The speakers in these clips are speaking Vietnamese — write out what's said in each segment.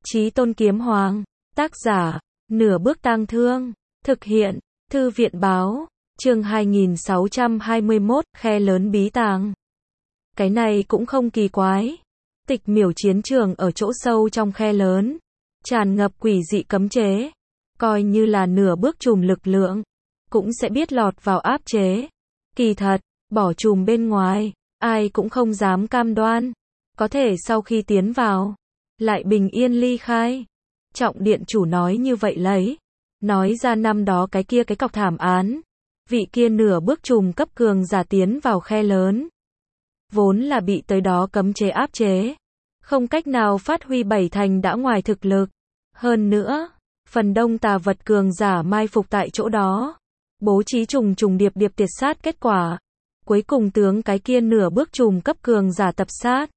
Chí Tôn Kiếm Hoàng. Tác giả, Nửa Bước Tang Thương. Thực hiện, Thư viện báo. Chương 2621, Khe Lớn Bí Tàng. Cái này cũng không kỳ quái. Tịch miểu chiến trường ở chỗ sâu trong khe lớn, tràn ngập quỷ dị cấm chế. Coi như là nửa bước trùm lực lượng, cũng sẽ biết lọt vào áp chế. Kỳ thật, bỏ trùm bên ngoài, ai cũng không dám cam đoan. Có thể sau khi tiến vào, lại bình yên ly khai. Trọng điện chủ nói như vậy lấy. Nói ra năm đó cái cọc thảm án. Vị kia nửa bước trùm cấp cường giả tiến vào khe lớn. Vốn là bị tới đó cấm chế áp chế. Không cách nào phát huy bảy thành đã ngoài thực lực. Hơn nữa, phần đông tà vật cường giả mai phục tại chỗ đó. Bố trí trùng điệp tiệt sát kết quả. Cuối cùng tướng cái kia nửa bước trùm cấp cường giả tập sát.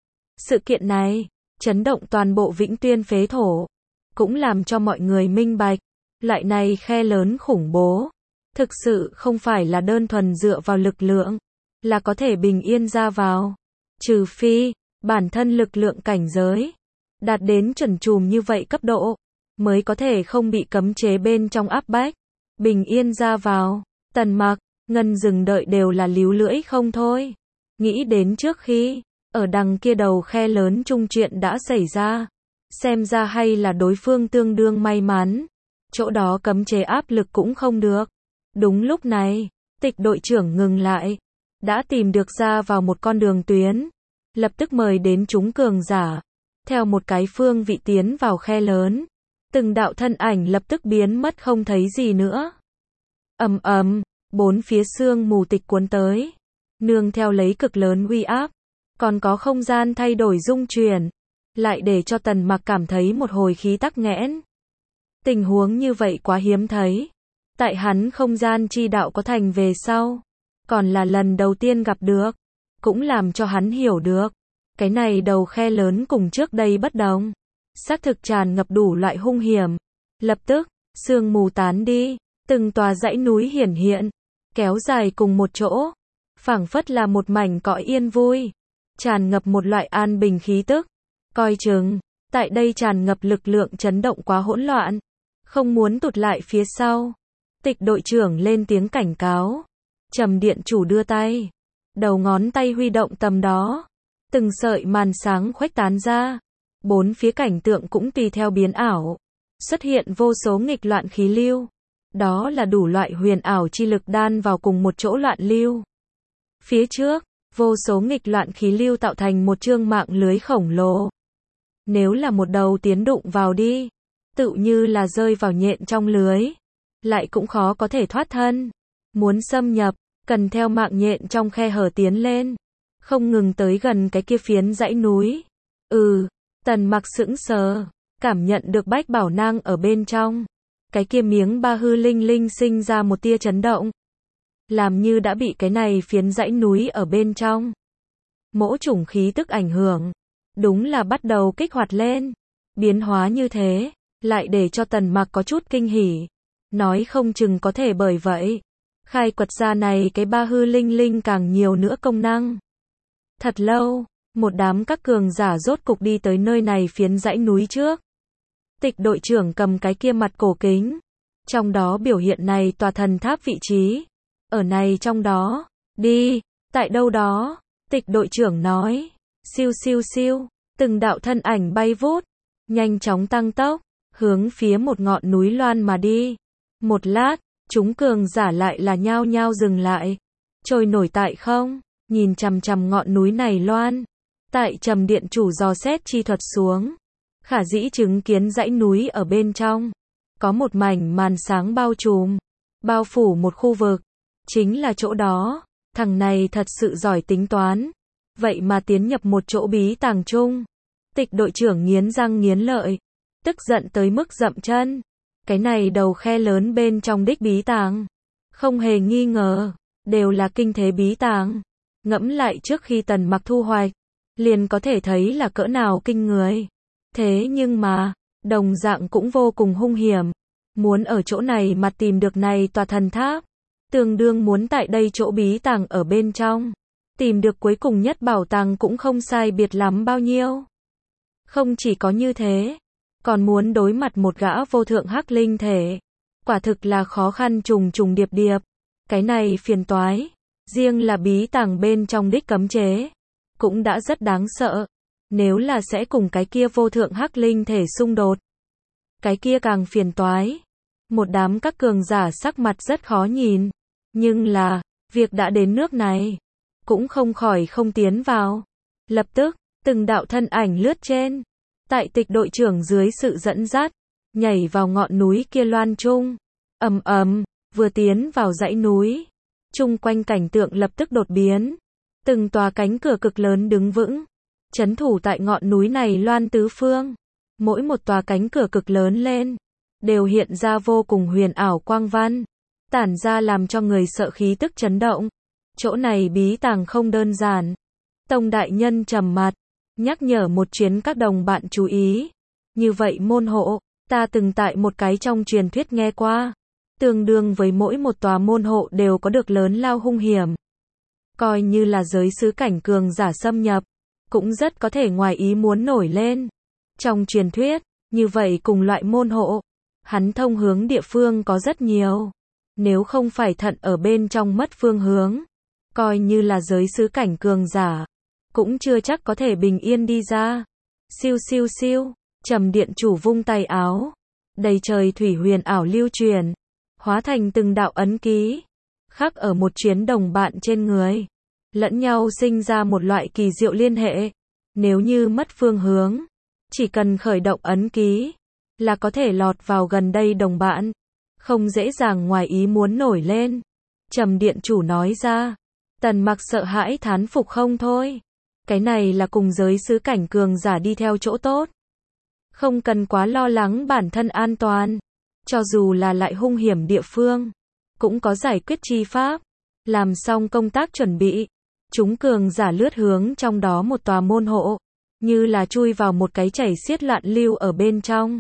Sự kiện này, chấn động toàn bộ Vĩnh Tuyên phế thổ. Cũng làm cho mọi người minh bạch. Loại này khe lớn khủng bố. Thực sự không phải là đơn thuần dựa vào lực lượng. Là có thể bình yên ra vào. Trừ phi, bản thân lực lượng cảnh giới. Đạt đến chuẩn trùm như vậy cấp độ. Mới có thể không bị cấm chế bên trong áp bách. Bình yên ra vào. Tần Mặc, Ngân Dừng đợi đều là líu lưỡi không thôi. Nghĩ đến trước khi, ở đằng kia đầu khe lớn chung chuyện đã xảy ra. Xem ra hay là đối phương tương đương may mắn. Chỗ đó cấm chế áp lực cũng không được. Đúng lúc này, Tịch đội trưởng ngừng lại. Đã tìm được ra vào một con đường tuyến. Lập tức mời đến chúng cường giả. Theo một cái phương vị tiến vào khe lớn. Từng đạo thân ảnh lập tức biến mất không thấy gì nữa. Ầm ầm, bốn phía sương mù tịch cuốn tới. Nương theo lấy cực lớn uy áp. Còn có không gian thay đổi rung chuyển. Lại để cho Tần Mặc cảm thấy một hồi khí tắc nghẽn. Tình huống như vậy quá hiếm thấy. Tại hắn không gian chi đạo có thành về sau. Còn là lần đầu tiên gặp được. Cũng làm cho hắn hiểu được. Cái này đầu khe lớn cùng trước đây bất đồng. Xác thực tràn ngập đủ loại hung hiểm. Lập tức, sương mù tán đi. Từng tòa dãy núi hiển hiện. Kéo dài cùng một chỗ. Phảng phất là một mảnh cõi yên vui. Tràn ngập một loại an bình khí tức. Coi chừng, tại đây tràn ngập lực lượng chấn động quá hỗn loạn. Không muốn tụt lại phía sau. Tịch đội trưởng lên tiếng cảnh cáo. Trầm điện chủ đưa tay. Đầu ngón tay huy động tầm đó. Từng sợi màn sáng khuếch tán ra. Bốn phía cảnh tượng cũng tùy theo biến ảo. Xuất hiện vô số nghịch loạn khí lưu. Đó là đủ loại huyền ảo chi lực đan vào cùng một chỗ loạn lưu. Phía trước, vô số nghịch loạn khí lưu tạo thành một chương mạng lưới khổng lồ. Nếu là một đầu tiến đụng vào đi, tự như là rơi vào nhện trong lưới. Lại cũng khó có thể thoát thân. Muốn xâm nhập, cần theo mạng nhện trong khe hở tiến lên. Không ngừng tới gần cái kia phiến dãy núi. Tần Mặc sững sờ. Cảm nhận được bách bảo nang ở bên trong. Cái kia miếng ba hư linh linh sinh ra một tia chấn động. Làm như đã bị cái này phiến dãy núi ở bên trong. Mỗi chủng khí tức ảnh hưởng. Đúng là bắt đầu kích hoạt lên. Biến hóa như thế. Lại để cho Tần Mặc có chút kinh hỉ. Nói không chừng có thể bởi vậy. Khai quật ra này cái ba hư linh linh càng nhiều nữa công năng. Thật lâu, một đám các cường giả rốt cục đi tới nơi này phiến dãy núi trước. Tịch đội trưởng cầm cái kia mặt cổ kính. Trong đó biểu hiện này tòa thần tháp vị trí. Ở này trong đó. Đi, tại đâu đó. Tịch đội trưởng nói. Siêu siêu siêu. Từng đạo thân ảnh bay vút. Nhanh chóng tăng tốc. Hướng phía một ngọn núi loan mà đi. Một lát, chúng cường giả lại là nhao nhao dừng lại. Trôi nổi tại không. Nhìn chằm chằm ngọn núi này loan. Tại Trầm điện chủ dò xét chi thuật xuống. Khả dĩ chứng kiến dãy núi ở bên trong. Có một mảnh màn sáng bao trùm. Bao phủ một khu vực. Chính là chỗ đó. Thằng này thật sự giỏi tính toán. Vậy mà tiến nhập một chỗ bí tàng chung. Tịch đội trưởng nghiến răng nghiến lợi. Tức giận tới mức dậm chân. Cái này đầu khe lớn bên trong đích bí tàng. Không hề nghi ngờ. Đều là kinh thế bí tàng. Ngẫm lại trước khi Tần Mặc thu hoạch. Liền có thể thấy là cỡ nào kinh người. Thế nhưng mà, đồng dạng cũng vô cùng hung hiểm. Muốn ở chỗ này mà tìm được này tòa thần tháp. Tương đương muốn tại đây chỗ bí tàng ở bên trong. Tìm được cuối cùng nhất bảo tàng cũng không sai biệt lắm bao nhiêu. Không chỉ có như thế. còn muốn đối mặt một gã vô thượng hắc linh thể. Quả thực là khó khăn trùng trùng điệp điệp. Cái này phiền toái. Riêng là bí tàng bên trong đích cấm chế. Cũng đã rất đáng sợ. Nếu là sẽ cùng cái kia vô thượng hắc linh thể xung đột. Cái kia càng phiền toái. Một đám các cường giả sắc mặt rất khó nhìn. Nhưng là, việc đã đến nước này. Cũng không khỏi không tiến vào. Lập tức, từng đạo thân ảnh lướt trên. Tại tịch đội trưởng dưới sự dẫn dắt. Nhảy vào ngọn núi kia loan trung. Ầm ầm, vừa tiến vào dãy núi. Chung quanh cảnh tượng lập tức đột biến. Từng tòa cánh cửa cực lớn đứng vững. Trấn thủ tại ngọn núi này loan tứ phương. Mỗi một tòa cánh cửa cực lớn lên. Đều hiện ra vô cùng huyền ảo quang văn. Tản ra làm cho người sợ khí tức chấn động. Chỗ này bí tàng không đơn giản. Tông đại nhân trầm mặt. Nhắc nhở một chuyến các đồng bạn chú ý. Như vậy môn hộ, ta từng tại một cái trong truyền thuyết nghe qua. Tương đương với mỗi một tòa môn hộ đều có được lớn lao hung hiểm. Coi như là giới xứ cảnh cường giả xâm nhập. Cũng rất có thể ngoài ý muốn nổi lên. Trong truyền thuyết, như vậy cùng loại môn hộ. Hắn thông hướng địa phương có rất nhiều. Nếu không phải thận ở bên trong mất phương hướng. Coi như là giới xứ cảnh cường giả. Cũng chưa chắc có thể bình yên đi ra. Siêu siêu siêu. Trầm điện chủ vung tay áo. Đầy trời thủy huyền ảo lưu truyền. Hóa thành từng đạo ấn ký. Khắc ở một chuyến đồng bạn trên người. Lẫn nhau sinh ra một loại kỳ diệu liên hệ. Nếu như mất phương hướng. Chỉ cần khởi động ấn ký. Là có thể lọt vào gần đây đồng bạn. Không dễ dàng ngoài ý muốn nổi lên. Trầm điện chủ nói ra. Tần Mặc sợ hãi thán phục không thôi. Cái này là cùng giới xứ cảnh cường giả đi theo chỗ tốt. Không cần quá lo lắng bản thân an toàn. Cho dù là lại hung hiểm địa phương. Cũng có giải quyết chi pháp. Làm xong công tác chuẩn bị. Chúng cường giả lướt hướng trong đó một tòa môn hộ. Như là chui vào một cái chảy xiết loạn lưu ở bên trong.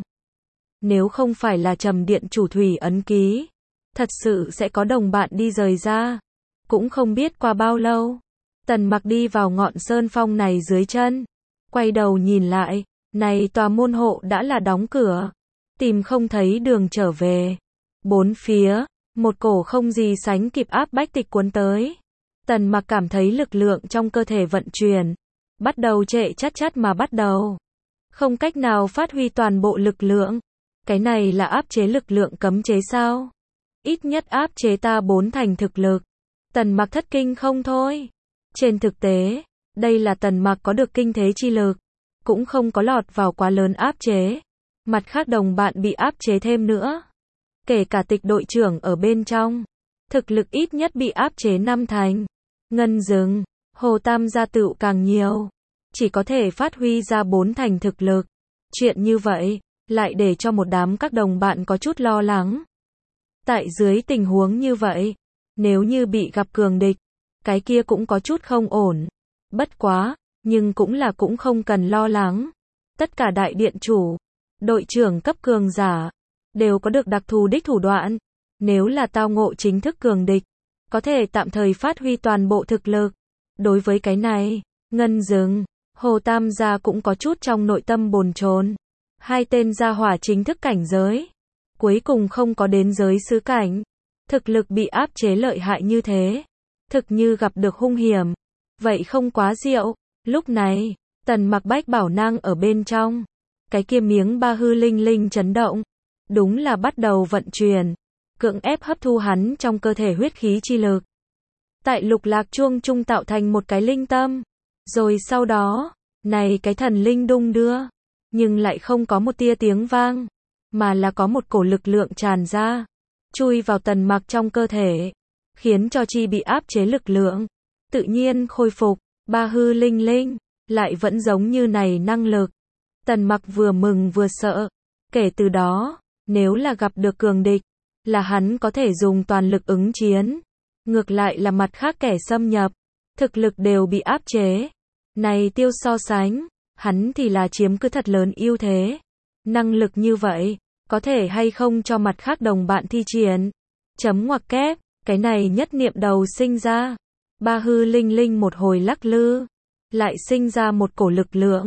Nếu không phải là trầm điện chủ thủy ấn ký. Thật sự sẽ có đồng bạn đi rời ra. Cũng không biết qua bao lâu. Tần Mặc đi vào ngọn sơn phong này dưới chân. Quay đầu nhìn lại. Này tòa môn hộ đã là đóng cửa. Tìm không thấy đường trở về. Bốn phía. Một cổ không gì sánh kịp áp bách tịch cuốn tới. Tần Mặc cảm thấy lực lượng trong cơ thể vận chuyển. Bắt đầu trệ chát chát mà bắt đầu. Không cách nào phát huy toàn bộ lực lượng. Cái này là áp chế lực lượng cấm chế sao? Ít nhất áp chế ta 4 thành thực lực. Tần Mặc thất kinh không thôi. Trên thực tế, đây là Tần Mặc có được kinh thế chi lực. Cũng không có lọt vào quá lớn áp chế. Mặt khác đồng bạn bị áp chế thêm nữa. Kể cả tịch đội trưởng ở bên trong. Thực lực ít nhất bị áp chế 5 thành. Ngân Dừng, Hồ Tam gia tựu càng nhiều. Chỉ có thể phát huy ra 4 thành thực lực. Chuyện như vậy, lại để cho một đám các đồng bạn có chút lo lắng. Tại dưới tình huống như vậy, nếu như bị gặp cường địch, cái kia cũng có chút không ổn. Bất quá, nhưng cũng không cần lo lắng. Tất cả đại điện chủ, đội trưởng cấp cường giả, đều có được đặc thù đích thủ đoạn. Nếu là tao ngộ chính thức cường địch, có thể tạm thời phát huy toàn bộ thực lực. Đối với cái này, Ngân Dừng, Hồ Tam gia cũng có chút trong nội tâm bồn chồn. Hai tên gia hỏa chính thức cảnh giới. Cuối cùng không có đến giới xứ cảnh. Thực lực bị áp chế lợi hại như thế. Thực như gặp được hung hiểm. Vậy không quá diệu. Lúc này, Tần Mặc bách bảo năng ở bên trong. Cái kia miếng ba hư linh linh chấn động. Đúng là bắt đầu vận chuyển. Cưỡng ép hấp thu hắn trong cơ thể huyết khí chi lực. Tại lục lạc chuông trung tạo thành một cái linh tâm. Rồi sau đó, này cái thần linh đung đưa. Nhưng lại không có một tia tiếng vang. Mà là có một cổ lực lượng tràn ra. Chui vào Tần Mặc trong cơ thể. Khiến cho chi bị áp chế lực lượng. Tự nhiên khôi phục. Ba hư linh linh. Lại vẫn giống như này năng lực. Tần Mặc vừa mừng vừa sợ. Kể từ đó, nếu là gặp được cường địch. Là hắn có thể dùng toàn lực ứng chiến. Ngược lại là mặt khác kẻ xâm nhập. Thực lực đều bị áp chế. Này tiêu so sánh. Hắn thì là chiếm cứ thật lớn ưu thế. Năng lực như vậy. Có thể hay không cho mặt khác đồng bạn thi triển. Chấm ngoặc kép. Cái này nhất niệm đầu sinh ra. Ba hư linh linh một hồi lắc lư. Lại sinh ra một cổ lực lượng.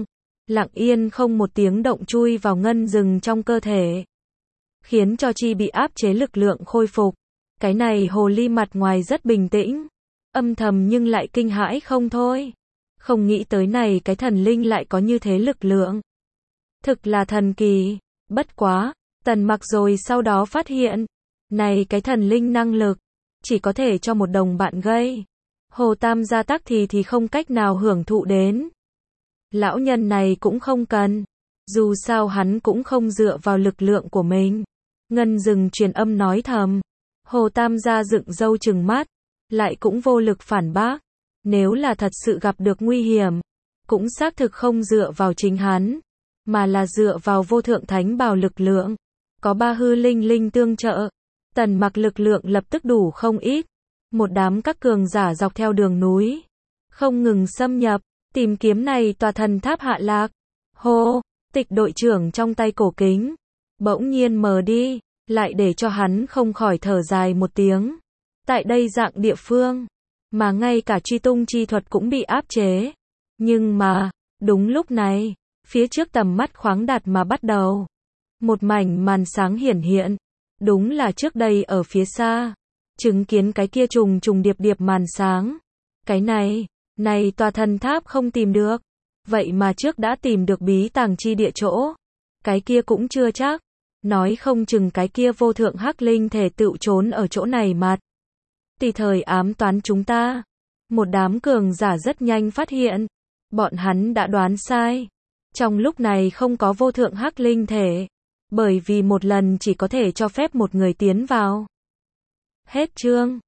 lặng yên không một tiếng động chui vào ngân rừng trong cơ thể, khiến cho chi bị áp chế lực lượng khôi phục. Cái này hồ ly mặt ngoài rất bình tĩnh, âm thầm nhưng lại kinh hãi không thôi. Không nghĩ tới này cái thần linh lại có như thế lực lượng. Thực là thần kỳ, bất quá, Tần Mặc rồi sau đó phát hiện, này cái thần linh năng lực, chỉ có thể cho một đồng bạn gây. Hồ Tam gia tắc thì không cách nào hưởng thụ đến. Lão nhân này cũng không cần, dù sao hắn cũng không dựa vào lực lượng của mình. Ngân rừng truyền âm nói thầm, Hồ Tam gia dựng râu trừng mắt, lại cũng vô lực phản bác. Nếu là thật sự gặp được nguy hiểm, cũng xác thực không dựa vào chính hắn, mà là dựa vào vô thượng thánh bào lực lượng. Có ba hư linh linh tương trợ, Tần Mặc lực lượng lập tức đủ không ít. Một đám các cường giả dọc theo đường núi, không ngừng xâm nhập, tìm kiếm này tòa thần tháp hạ lạc. Hô, Tịch đội trưởng trong tay cổ kính, bỗng nhiên mờ đi, lại để cho hắn không khỏi thở dài một tiếng. Tại đây dạng địa phương, mà ngay cả truy tung chi thuật cũng bị áp chế. Nhưng mà, đúng lúc này, phía trước tầm mắt khoáng đạt mà bắt đầu. Một mảnh màn sáng hiển hiện, đúng là trước đây ở phía xa, chứng kiến cái kia trùng trùng điệp điệp màn sáng. Cái này tòa thần tháp không tìm được, vậy mà trước đã tìm được bí tàng chi địa chỗ. Cái kia cũng chưa chắc, nói không chừng cái kia vô thượng hắc linh thể tựu trốn ở chỗ này mặt. Tùy thời ám toán chúng ta. Một đám cường giả rất nhanh phát hiện, bọn hắn đã đoán sai. Trong lúc này không có vô thượng hắc linh thể, bởi vì một lần chỉ có thể cho phép một người tiến vào. Hết chương.